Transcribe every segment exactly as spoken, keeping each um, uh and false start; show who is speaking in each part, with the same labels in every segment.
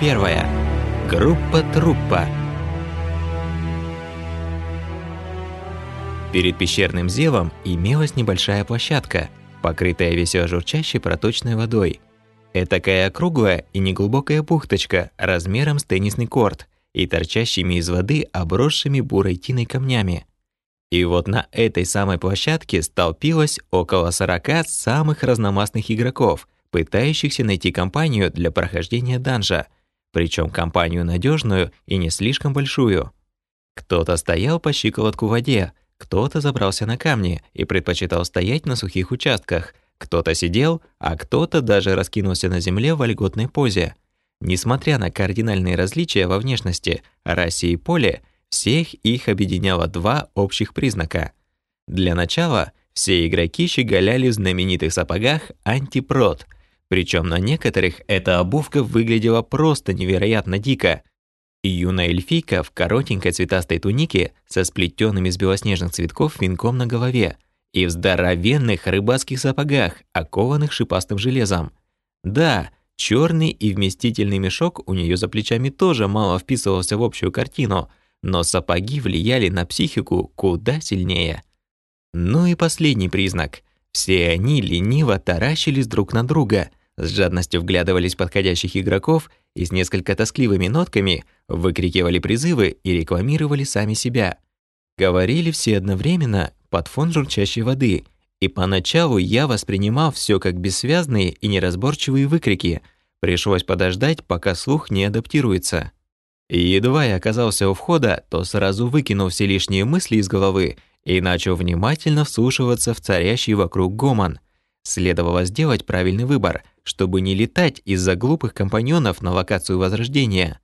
Speaker 1: первая. Группа-труппа. Перед пещерным зевом имелась небольшая площадка, покрытая весело журчащей проточной водой. Этакая круглая и неглубокая бухточка размером с теннисный корт и торчащими из воды обросшими бурой тиной камнями. И вот на этой самой площадке столпилось около сорока самых разномастных игроков, пытающихся найти компанию для прохождения данжа, причем компанию надежную и не слишком большую. Кто-то стоял по щиколотку в воде, кто-то забрался на камни и предпочитал стоять на сухих участках, кто-то сидел, а кто-то даже раскинулся на земле в вольготной позе. Несмотря на кардинальные различия во внешности, расе и поле, всех их объединяло два общих признака. Для начала все игроки щеголяли в знаменитых сапогах антипрот, причем на некоторых эта обувка выглядела просто невероятно дико. И юная эльфийка в коротенькой цветастой тунике со сплетенным из белоснежных цветков венком на голове и в здоровенных рыбацких сапогах, окованных шипастым железом. Да, черный и вместительный мешок у нее за плечами тоже мало вписывался в общую картину, но сапоги влияли на психику куда сильнее. Ну и последний признак. Все они лениво таращились друг на друга, с жадностью вглядывались в подходящих игроков и с несколько тоскливыми нотками выкрикивали призывы и рекламировали сами себя. Говорили все одновременно под фон журчащей воды, и поначалу я воспринимал все как бессвязные и неразборчивые выкрики. Пришлось подождать, пока слух не адаптируется. И едва я оказался у входа, то сразу выкинул все лишние мысли из головы и начал внимательно вслушиваться в царящий вокруг гомон. Следовало сделать правильный выбор, чтобы не летать из-за глупых компаньонов на локацию Возрождения.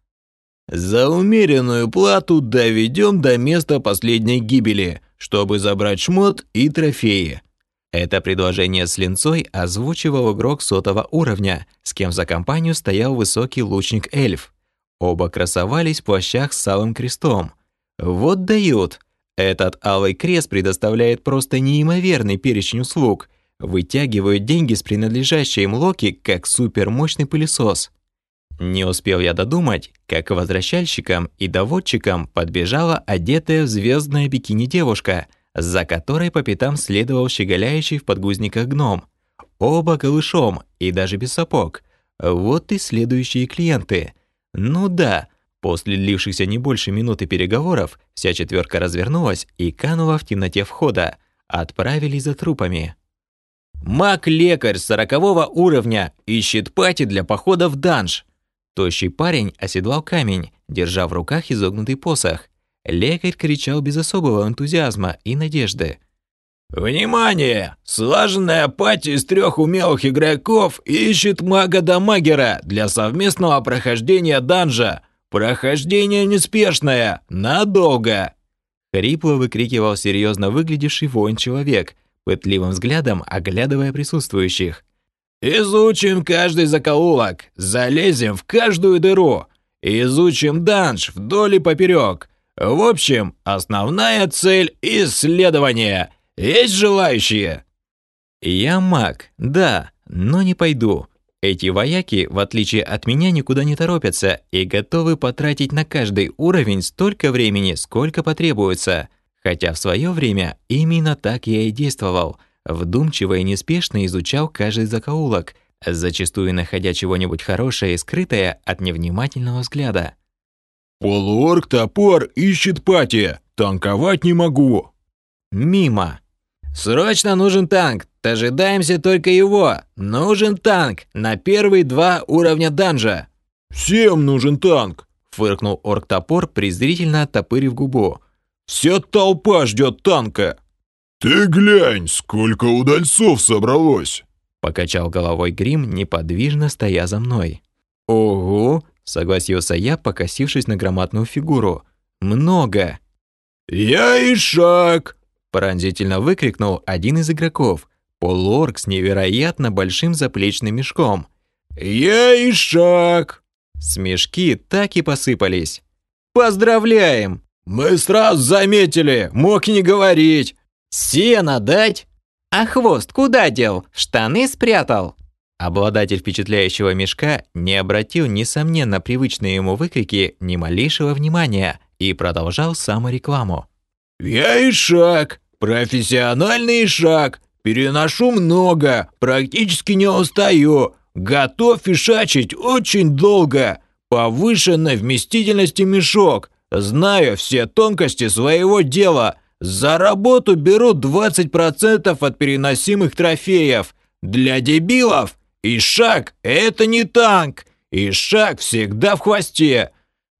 Speaker 2: «За умеренную плату доведем до места последней гибели, чтобы забрать шмот и трофеи».
Speaker 1: Это предложение с линцой озвучивал игрок сотого уровня, с кем за компанию стоял высокий лучник-эльф. Оба красовались в плащах с алым крестом. Вот дают! Этот алый крест предоставляет просто неимоверный перечень услуг. Вытягивают деньги с принадлежащей им Локи, как супермощный пылесос. Не успел я додумать, как к возвращальщикам и доводчикам подбежала одетая в звездное бикини девушка, за которой по пятам следовал щеголяющий в подгузниках гном. Оба голышом и даже без сапог. Вот и следующие клиенты. Ну да, после длившихся не больше минуты переговоров, вся четверка развернулась и канула в темноте входа. Отправились за трупами.
Speaker 2: «Маг-лекарь сорокового уровня ищет пати для похода в данж».
Speaker 1: Тощий парень оседлал камень, держа в руках изогнутый посох. Лекарь кричал без особого энтузиазма и надежды.
Speaker 2: «Внимание! Слаженная пати из трех умелых игроков ищет мага-дамагера для совместного прохождения данжа. Прохождение неспешное, надолго!»
Speaker 1: Хрипло выкрикивал серьезно выглядевший воин-человек, пытливым взглядом оглядывая присутствующих.
Speaker 2: «Изучим каждый закоулок, залезем в каждую дыру, изучим данж вдоль и поперек. В общем, основная цель – исследования. Есть желающие?»
Speaker 1: «Я маг, да, но не пойду. Эти вояки, в отличие от меня, никуда не торопятся и готовы потратить на каждый уровень столько времени, сколько потребуется. Хотя в свое время именно так я и действовал. Вдумчиво и неспешно изучал каждый закоулок, зачастую находя чего-нибудь хорошее и скрытое от невнимательного взгляда.
Speaker 2: «Полуорг-топор ищет пати. Танковать не могу».
Speaker 1: Мимо.
Speaker 2: «Срочно нужен танк. Дожидаемся только его. Нужен танк на первые два уровня данжа». «Всем нужен танк», —
Speaker 1: фыркнул орг-топор, презрительно оттопырив губу.
Speaker 2: «Вся толпа ждет танка».
Speaker 3: «Ты глянь, сколько удальцов собралось!»
Speaker 1: Покачал головой Грим, неподвижно стоя за мной. «Ого!» — согласился я, покосившись на громадную фигуру. «Много!»
Speaker 2: «Я Ишак!»
Speaker 1: — пронзительно выкрикнул один из игроков. Полуорг с невероятно большим заплечным мешком.
Speaker 2: «Я Ишак!»
Speaker 1: Смешки так и посыпались. «Поздравляем!»
Speaker 2: «Мы сразу заметили, мог не говорить!»
Speaker 1: «Сено дать? А хвост куда дел? Штаны спрятал?» Обладатель впечатляющего мешка не обратил, несомненно, привычные ему выкрики ни малейшего внимания и продолжал саморекламу.
Speaker 2: «Я Ишак, профессиональный Ишак, переношу много, практически не устаю, готов ишачить очень долго, повышенной вместительности мешок, знаю все тонкости своего дела, за работу беру двадцать процентов от переносимых трофеев. Для дебилов Ишак – это не танк, Ишак всегда в хвосте».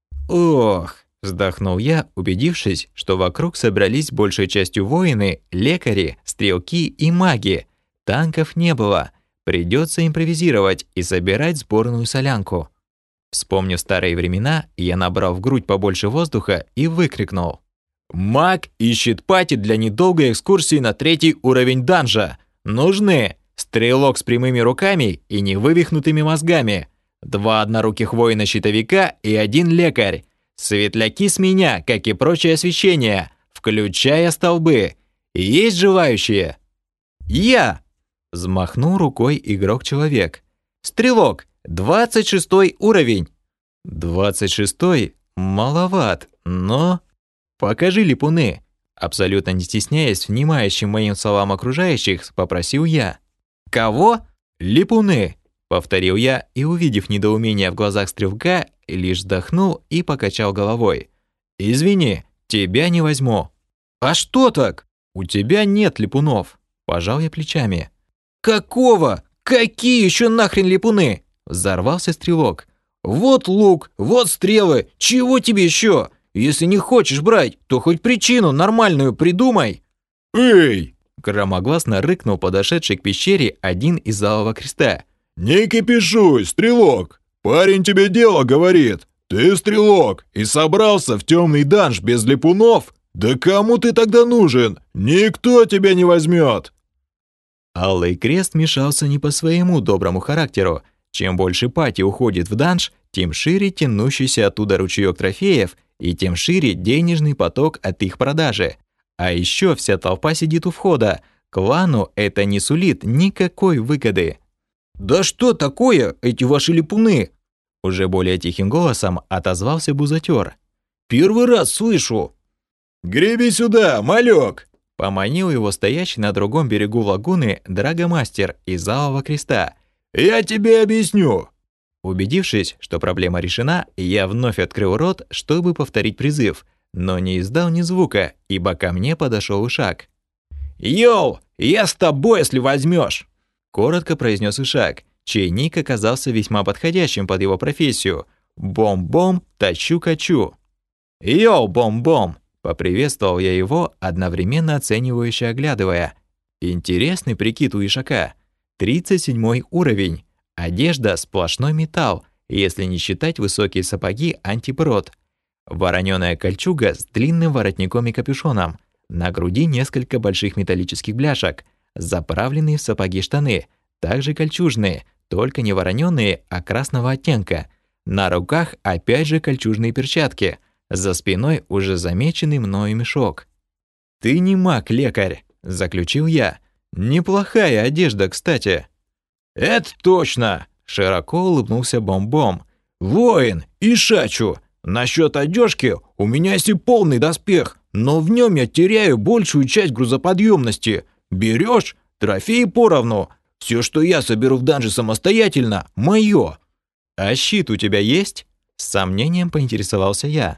Speaker 1: Ох, вздохнул я, убедившись, что вокруг собрались большей частью воины, лекари, стрелки и маги. Танков не было. Придется импровизировать и собирать сборную солянку. Вспомнив старые времена, я набрал в грудь побольше воздуха и выкрикнул:
Speaker 2: «Маг ищет пати для недолгой экскурсии на третий уровень данжа. Нужны стрелок с прямыми руками и невывихнутыми мозгами, два одноруких воина-щитовика и один лекарь. Светляки с меня, как и прочее освещение, включая столбы. Есть желающие?» «Я!» – взмахнул рукой игрок-человек. «Стрелок, двадцать шестой уровень». «двадцать шестой? Маловат, но...» «Покажи липуны!» Абсолютно не стесняясь внимающим моим словам окружающих, попросил я. «Кого?» «Липуны!» – повторил я и, увидев недоумение в глазах стрелка, лишь вздохнул и покачал головой. «Извини, тебя не возьму». «А что так?» «У тебя нет липунов», – пожал я плечами. «Какого? Какие еще нахрен липуны?» – взорвался стрелок. «Вот лук, вот стрелы, чего тебе еще? Если не хочешь брать, то хоть причину нормальную придумай».
Speaker 3: «Эй!»
Speaker 1: – громогласно рыкнул подошедший к пещере один из Алого Креста.
Speaker 3: «Не кипишуй, стрелок! Парень тебе дело говорит. Ты стрелок и собрался в темный данж без липунов? Да кому ты тогда нужен? Никто тебя не возьмет!»
Speaker 1: Алый Крест мешался не по своему доброму характеру. Чем больше пати уходит в данж, тем шире тянущийся оттуда ручеёк трофеев, и тем шире денежный поток от их продажи. А еще вся толпа сидит у входа. Клану это не сулит никакой выгоды. «Да что такое эти ваши липуны?» Уже более тихим голосом отозвался бузатер. «Первый раз слышу».
Speaker 3: «Греби сюда, малек!»
Speaker 1: Поманил его стоящий на другом берегу лагуны Драгомастер из Алого Креста.
Speaker 3: «Я тебе объясню».
Speaker 1: Убедившись, что проблема решена, я вновь открыл рот, чтобы повторить призыв, но не издал ни звука, ибо ко мне подошел Ишак.
Speaker 2: «Йоу, я с тобой, если возьмешь!»
Speaker 1: Коротко произнес Ишак, чей ник оказался весьма подходящим под его профессию. «Бом-бом, тачу-качу». «Йоу, бом-бом!» — поприветствовал я его, одновременно оценивающе оглядывая. Интересный прикид у Ишака. тридцать седьмой уровень. Одежда — сплошной металл, если не считать высокие сапоги антипрод. Вороненая кольчуга с длинным воротником и капюшоном. На груди несколько больших металлических бляшек. Заправленные в сапоги штаны, также кольчужные, только не вороненые, а красного оттенка. На руках опять же кольчужные перчатки. За спиной уже замеченный мною мешок. «Ты не маг-лекарь», — заключил я. «Неплохая одежда, кстати».
Speaker 2: «Это точно!» — широко улыбнулся Бом-Бом. «Воин, ишачу! Насчет одежки у меня есть и полный доспех, но в нем я теряю большую часть грузоподъемности. Берешь — трофеи поровну. Все, что я соберу в данже самостоятельно, мое».
Speaker 1: «А щит у тебя есть?» — с сомнением поинтересовался я.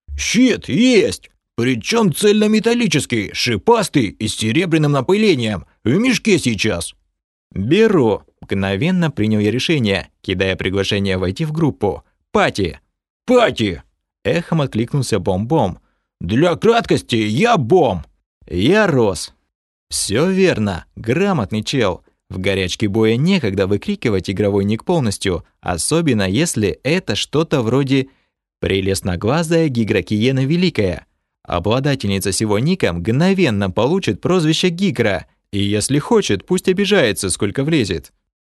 Speaker 2: «Щит есть! Причем цельнометаллический, шипастый и с серебряным напылением. В мешке сейчас».
Speaker 1: «Беру», — мгновенно принял я решение, кидая приглашение войти в группу. «Пати!»
Speaker 2: «Пати!»
Speaker 1: — эхом откликнулся Бом-Бом.
Speaker 2: «Для краткости я Бом!»
Speaker 1: «Я Рос». «Все верно, грамотный чел. В горячке боя некогда выкрикивать игровой ник полностью, особенно если это что-то вроде «Прелестноглазая Гигракиена Великая». Обладательница сего ника мгновенно получит прозвище Гигра, и если хочет, пусть обижается, сколько влезет.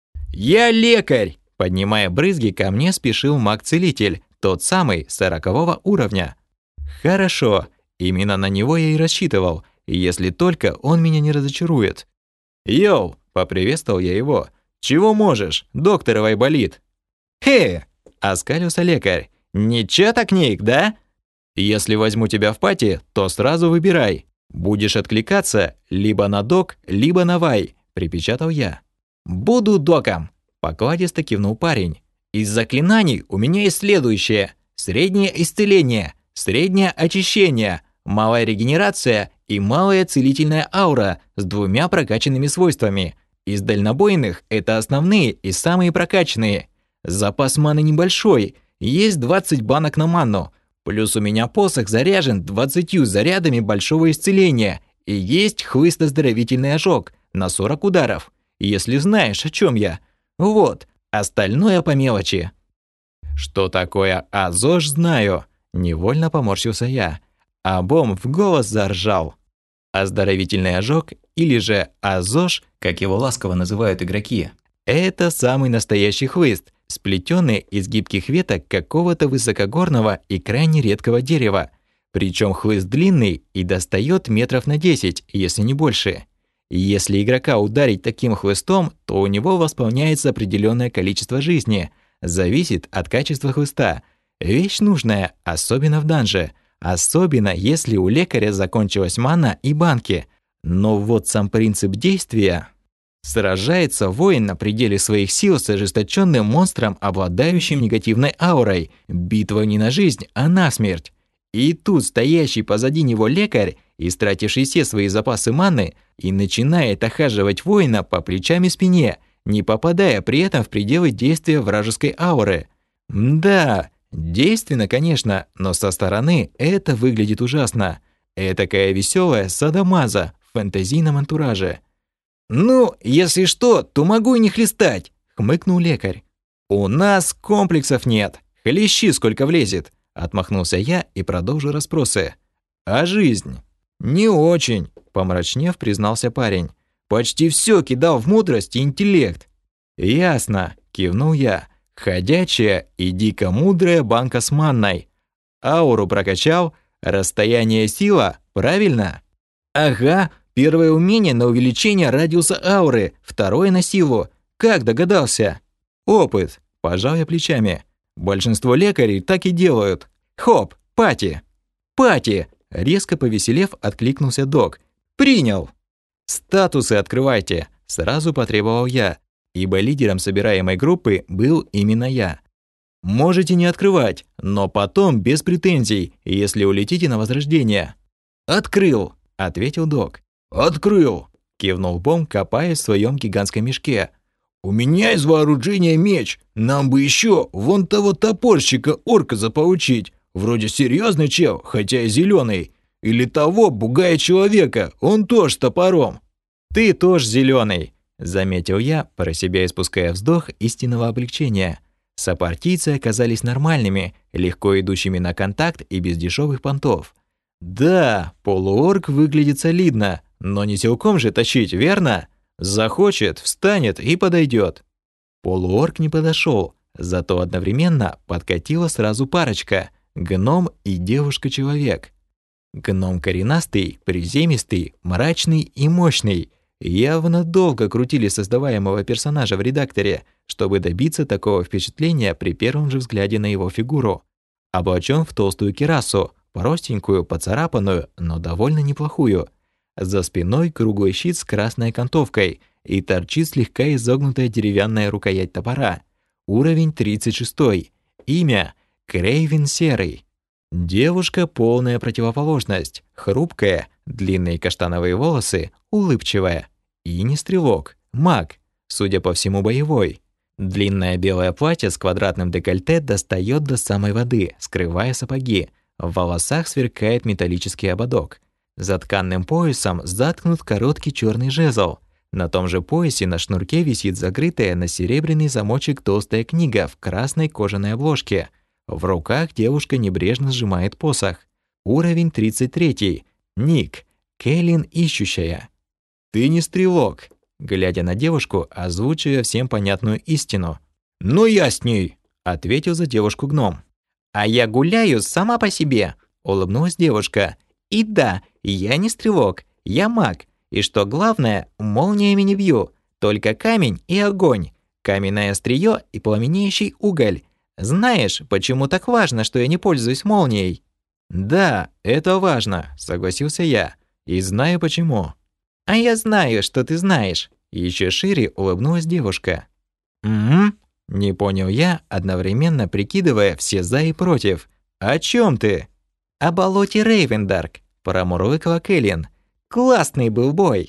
Speaker 1: «Я лекарь!» — поднимая брызги, ко мне спешил маг-целитель, тот самый, сорокового уровня. «Хорошо, именно на него я и рассчитывал, если только он меня не разочарует». «Йоу!» — поприветствовал я его. Чего можешь? Докторова болит». «Хе!» – оскалился лекарь. «Ничего так ник, да? Если возьму тебя в пати, то сразу выбирай. Будешь откликаться либо на док, либо на вай», – припечатал я. «Буду доком», – покладисто кивнул парень. «Из заклинаний у меня есть следующее. Среднее исцеление, среднее очищение, малая регенерация и малая целительная аура с двумя прокачанными свойствами. Из дальнобойных это основные и самые прокачанные. Запас маны небольшой, есть двадцать банок на ману. Плюс у меня посох заряжен двадцатью зарядами большого исцеления. И есть хлыст-оздоровительный ожог на сорок ударов. Если знаешь, о чем я. Вот, остальное по мелочи». «Что такое АЗОЖ, знаю», – невольно поморщился я. А Бом в голос заржал. Оздоровительный ожог, или же АЗОЖ, как его ласково называют игроки, это самый настоящий хлыст, сплетенный из гибких веток какого-то высокогорного и крайне редкого дерева. Причем хлыст длинный и достает метров на десять, если не больше. И если игрока ударить таким хлыстом, то у него восполняется определенное количество жизни. Зависит от качества хлыста. Вещь нужная, особенно в данже. Особенно, если у лекаря закончилась мана и банки. Но вот сам принцип действия. Сражается воин на пределе своих сил с ожесточенным монстром, обладающим негативной аурой. Битва не на жизнь, а на смерть. И тут стоящий позади него лекарь, истративший все свои запасы маны, и начинает охаживать воина по плечам и спине, не попадая при этом в пределы действия вражеской ауры. Да, действенно, конечно, но со стороны это выглядит ужасно. Этакая веселая садомаза в фэнтезийном антураже. «Ну, если что, то могу и не хлестать», — хмыкнул лекарь. «У нас комплексов нет, хлещи сколько влезет», — отмахнулся я и продолжил расспросы. «А жизнь?» «Не очень», — помрачнев признался парень. «Почти все кидал в мудрость и интеллект». «Ясно», — кивнул я. «Ходячая и дико мудрая банка с манной. Ауру прокачал, расстояние сила, правильно?» «Ага, первое умение на увеличение радиуса ауры, второе на силу. Как догадался?» «Опыт», — пожал я плечами. «Большинство лекарей так и делают. Хоп, пати». «Пати», — резко повеселев, откликнулся док. «Принял». «Статусы открывайте», — сразу потребовал я, ибо лидером собираемой группы был именно я. «Можете не открывать, но потом без претензий, если улетите на возрождение». «Открыл», — ответил док. «Открыл», — кивнул Бом, копаясь в своем гигантском мешке. «У меня из вооружения меч. Нам бы еще вон того топорщика орка заполучить. Вроде серьезный чел, хотя и зеленый. Или того бугая человека, он тоже с топором». «Ты тоже зеленый», — заметил я, про себя испуская вздох истинного облегчения. Сопартийцы оказались нормальными, легко идущими на контакт и без дешевых понтов. Да, полуорк выглядит солидно, но не силком же тащить, верно? Захочет, встанет и подойдет. Полуорк не подошел, зато одновременно подкатила сразу парочка — гном и девушка-человек. Гном коренастый, приземистый, мрачный и мощный. Явно долго крутили создаваемого персонажа в редакторе, чтобы добиться такого впечатления при первом же взгляде на его фигуру. Облачен в толстую кирасу, простенькую, поцарапанную, но довольно неплохую. За спиной круглый щит с красной окантовкой и торчит слегка изогнутая деревянная рукоять топора. Уровень тридцать шесть. Имя — Крейвен Серый. Девушка — полная противоположность. Хрупкая, длинные каштановые волосы, улыбчивая. И не стрелок, маг, судя по всему, боевой. Длинное белое платье с квадратным декольте достает до самой воды, скрывая сапоги. В волосах сверкает металлический ободок. За тканным поясом заткнут короткий черный жезл. На том же поясе на шнурке висит закрытая на серебряный замочек толстая книга в красной кожаной обложке. В руках девушка небрежно сжимает посох. Уровень тридцать три. Ник. Кэлен Ищущая. «Ты не стрелок», — глядя на девушку, озвучивая всем понятную истину. «Ну я с ней», — ответил за девушку гном. «А я гуляю сама по себе», — улыбнулась девушка. «И да, я не стрелок, я маг. И что главное, молниями не бью. Только камень и огонь, каменное острие и пламенеющий уголь. Знаешь, почему так важно, что я не пользуюсь молнией?» «Да, это важно», — согласился я. «И знаю почему». «А я знаю, что ты знаешь», — еще шире улыбнулась девушка. «Угу», — не понял я, одновременно прикидывая все за и против. «О чем ты?» «О болоте Рейвендарк», — промурлыкала Кэлен. «Классный был бой».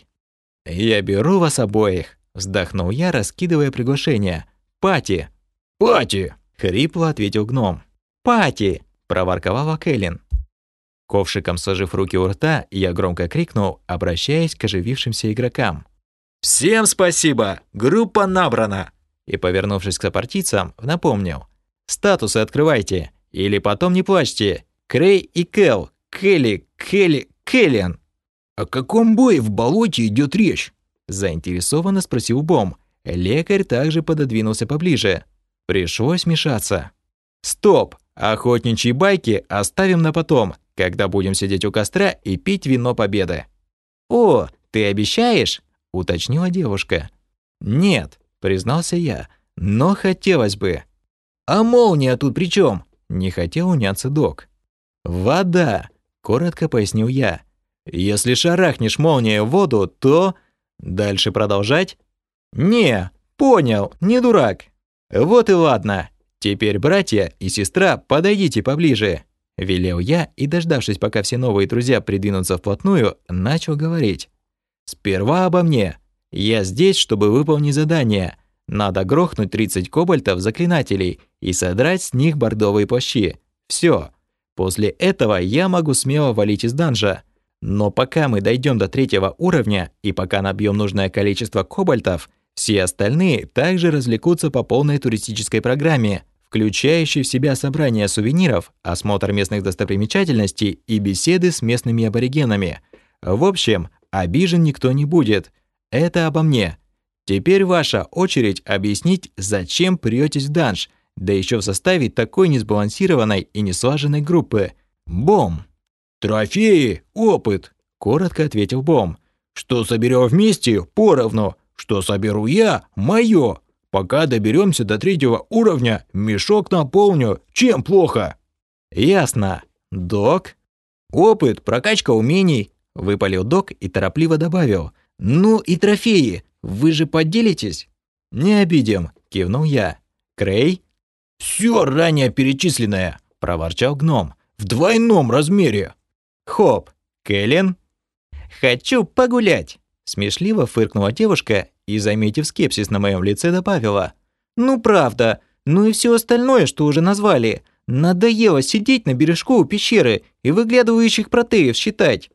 Speaker 1: «Я беру вас обоих», — вздохнул я, раскидывая приглашение. «Пати».
Speaker 2: «Пати»,
Speaker 1: — хрипло ответил гном. «Пати», — проворковала Кэлен. Ковшиком сложив руки у рта, я громко крикнул, обращаясь к оживившимся игрокам. «Всем спасибо! Группа набрана!» И, повернувшись к сопартийцам, напомнил. «Статусы открывайте, или потом не плачьте. Крей и Кэл, Келли, Келли, Кэлен!»
Speaker 2: «О каком бое в болоте идет речь?»
Speaker 1: Заинтересованно спросил Бом. Лекарь также пододвинулся поближе. Пришлось мешаться. «Стоп! Охотничьи байки оставим на потом, когда будем сидеть у костра и пить вино победы». «О, ты обещаешь?» — уточнила девушка. «Нет», — признался я, — «но хотелось бы». «А молния тут при чем?» — не хотел уняться док. «Вода», — коротко пояснил я. «Если шарахнешь молнией в воду, то...» «Дальше продолжать?» «Не, понял, не дурак». «Вот и ладно. Теперь, братья и сестра, подойдите поближе», — велел я и, дождавшись, пока все новые друзья придвинутся вплотную, начал говорить. «Сперва обо мне. Я здесь, чтобы выполнить задание. Надо грохнуть тридцать кобальтов-заклинателей и содрать с них бордовые плащи. Все. После этого я могу смело валить из данжа. Но пока мы дойдем до третьего уровня и пока набьем нужное количество кобальтов, все остальные также развлекутся по полной туристической программе, включающей в себя собрание сувениров, осмотр местных достопримечательностей и беседы с местными аборигенами. В общем, обижен никто не будет. Это обо мне. Теперь ваша очередь объяснить, зачем прётесь в данж, да еще в составе такой несбалансированной и неслаженной группы. Бом.
Speaker 2: «Трофеи, опыт», — коротко ответил Бом. «Что соберем вместе, поровну. Что соберу я, моё. Пока доберемся до третьего уровня, мешок наполню. Чем плохо?»
Speaker 1: «Ясно. Док?» «Опыт, прокачка умений», — выпалил док и торопливо добавил. «Ну и трофеи. Вы же поделитесь?» «Не обидим», — кивнул я. «Крей?»
Speaker 2: «Всё ранее перечисленное», — проворчал гном. «В двойном размере».
Speaker 1: «Хоп, Кэлен?» «Хочу погулять», — смешливо фыркнула девушка и, заметив скепсис на моем лице, добавила. «Ну правда, ну и все остальное, что уже назвали. Надоело сидеть на бережку у пещеры и выглядывающих протеев считать».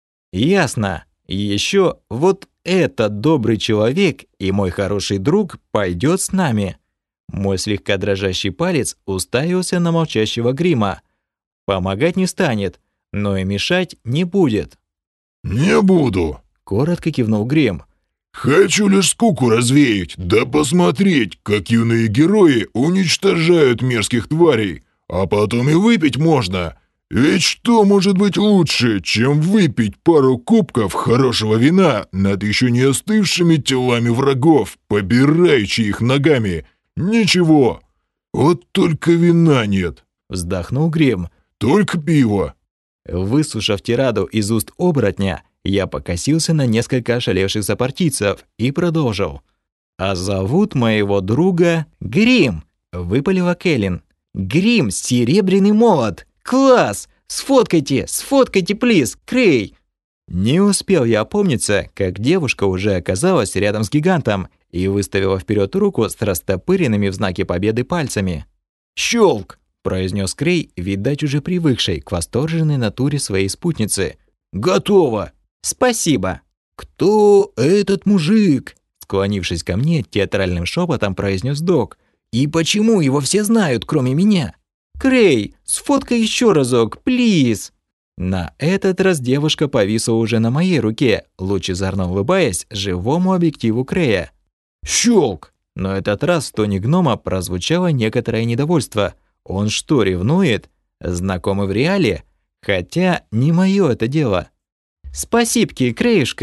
Speaker 1: «Ясно. И еще вот этот добрый человек и мой хороший друг пойдет с нами». Мой слегка дрожащий палец уставился на молчащего Грима. Помогать не станет, но и мешать не будет.
Speaker 3: «Не буду»,
Speaker 1: — коротко кивнул Грим.
Speaker 3: «Хочу лишь скуку развеять, да посмотреть, как юные герои уничтожают мерзких тварей, а потом и выпить можно. Ведь что может быть лучше, чем выпить пару кубков хорошего вина над еще не остывшими телами врагов, побираючи их ногами? Ничего. Вот только вина нет»,
Speaker 1: — вздохнул Грим.
Speaker 3: «Только пиво».
Speaker 1: Выслушав тираду из уст оборотня, я покосился на несколько ошалевших сопартийцев и продолжил. «А зовут моего друга Грим», — выпалила Кэлен. «Грим, серебряный молот! Класс! Сфоткайте, сфоткайте, плиз, Крей!» Не успел я опомниться, как девушка уже оказалась рядом с гигантом и выставила вперед руку с растопыренными в знаке победы пальцами. «Щелк!» — произнес Крей, видать, уже привыкший к восторженной натуре своей спутницы.
Speaker 2: «Готово!»
Speaker 1: «Спасибо!»
Speaker 2: «Кто этот мужик?»
Speaker 1: Склонившись ко мне, театральным шепотом произнес док. «И почему его все знают, кроме меня?» «Крей, сфоткай еще разок, плиз!» На этот раз девушка повисла уже на моей руке, лучезарно улыбаясь живому объективу Крея.
Speaker 2: «Щелк!»
Speaker 1: Но этот раз в тоне гнома прозвучало некоторое недовольство. Он что, ревнует? Знакомый в реале? Хотя не мое это дело. «Спасибки, Креюшка!»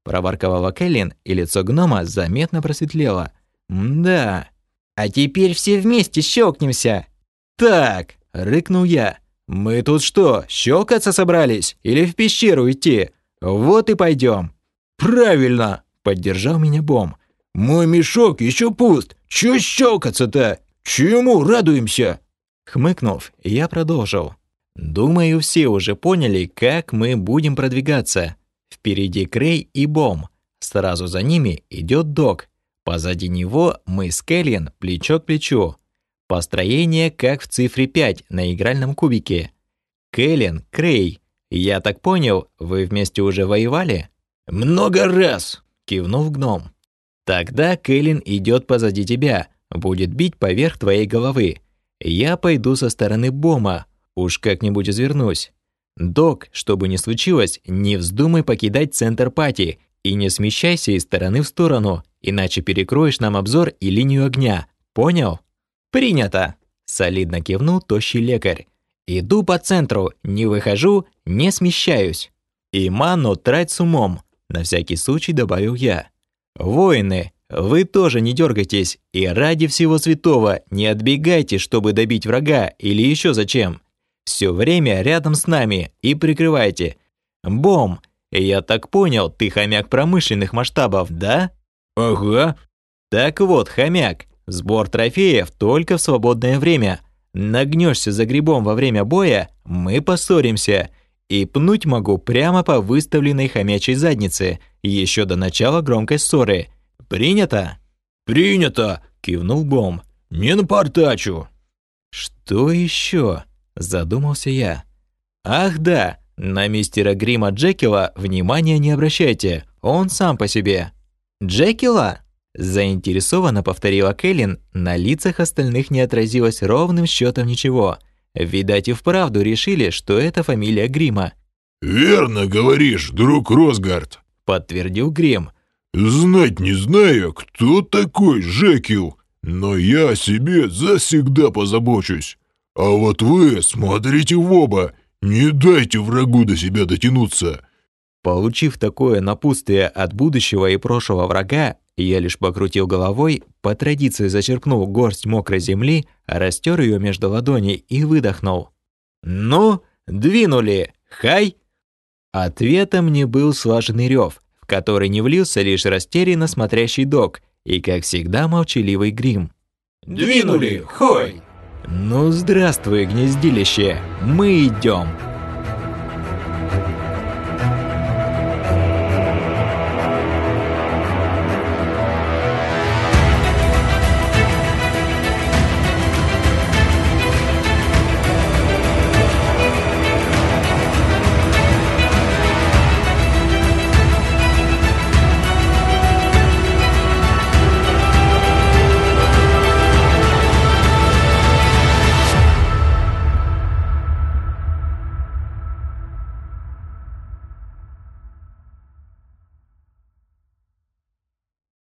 Speaker 1: проворковала Кэлен, и лицо гнома заметно просветлело. «Мда. А теперь все вместе щелкнемся!» «Так!» – рыкнул я. «Мы тут что, щелкаться собрались? Или в пещеру идти? Вот и пойдем!» «Правильно!» – поддержал меня Бом. «Мой мешок еще пуст! Чё щелкаться-то? Чему радуемся?» Хмыкнув, я продолжил. «Думаю, все уже поняли, как мы будем продвигаться. Впереди Крей и Бом. Сразу за ними идет Док. Позади него мы с Кэлен плечо к плечу. Построение как в цифре пять на игральном кубике. Кэлен, Крей. Я так понял, вы вместе уже воевали?» «Много раз!» – кивнул гном. «Тогда Кэлен идет позади тебя, будет бить поверх твоей головы. Я пойду со стороны Бома, уж как-нибудь извернусь. Док, что бы ни случилось, не вздумай покидать центр пати и не смещайся из стороны в сторону, иначе перекроешь нам обзор и линию огня. Понял?» «Принято!» – солидно кивнул тощий лекарь. «Иду по центру, не выхожу, не смещаюсь. И ману трать с умом», – на всякий случай добавил я. «Воины, вы тоже не дергайтесь и ради всего святого не отбегайте, чтобы добить врага или еще зачем. Все время рядом с нами и прикрывайте. Бом, я так понял, ты хомяк промышленных масштабов, да?»
Speaker 2: «Ага».
Speaker 1: «Так вот, хомяк, сбор трофеев только в свободное время. Нагнешься за грибом во время боя, мы поссоримся. И пнуть могу прямо по выставленной хомячей заднице, еще до начала громкой ссоры. Принято?»
Speaker 2: «Принято!» – кивнул Бом. «Не напортачу!»
Speaker 1: «Что еще?» – задумался я. «Ах да, на мистера Грима Джекила внимания не обращайте, он сам по себе». «Джекила?» – заинтересованно повторила Кэлен, на лицах остальных не отразилось ровным счетом ничего. Видать, и вправду решили, что это фамилия Грима.
Speaker 3: «Верно говоришь, друг Росгард»,
Speaker 1: – подтвердил Грим.
Speaker 3: «Знать не знаю, кто такой Джекил, но я о себе завсегда позабочусь. А вот вы смотрите в оба, не дайте врагу до себя дотянуться».
Speaker 1: Получив такое напутствие от будущего и прошлого врага, я лишь покрутил головой, по традиции зачерпнул горсть мокрой земли, растер ее между ладоней и выдохнул. «Ну, двинули! Хай!» Ответом мне был слаженный рев, в который не влился лишь растерянно смотрящий Док и, как всегда, молчаливый Грим.
Speaker 2: «Двинули! Хой!»
Speaker 1: «Ну, здравствуй, гнездилище! Мы идем!»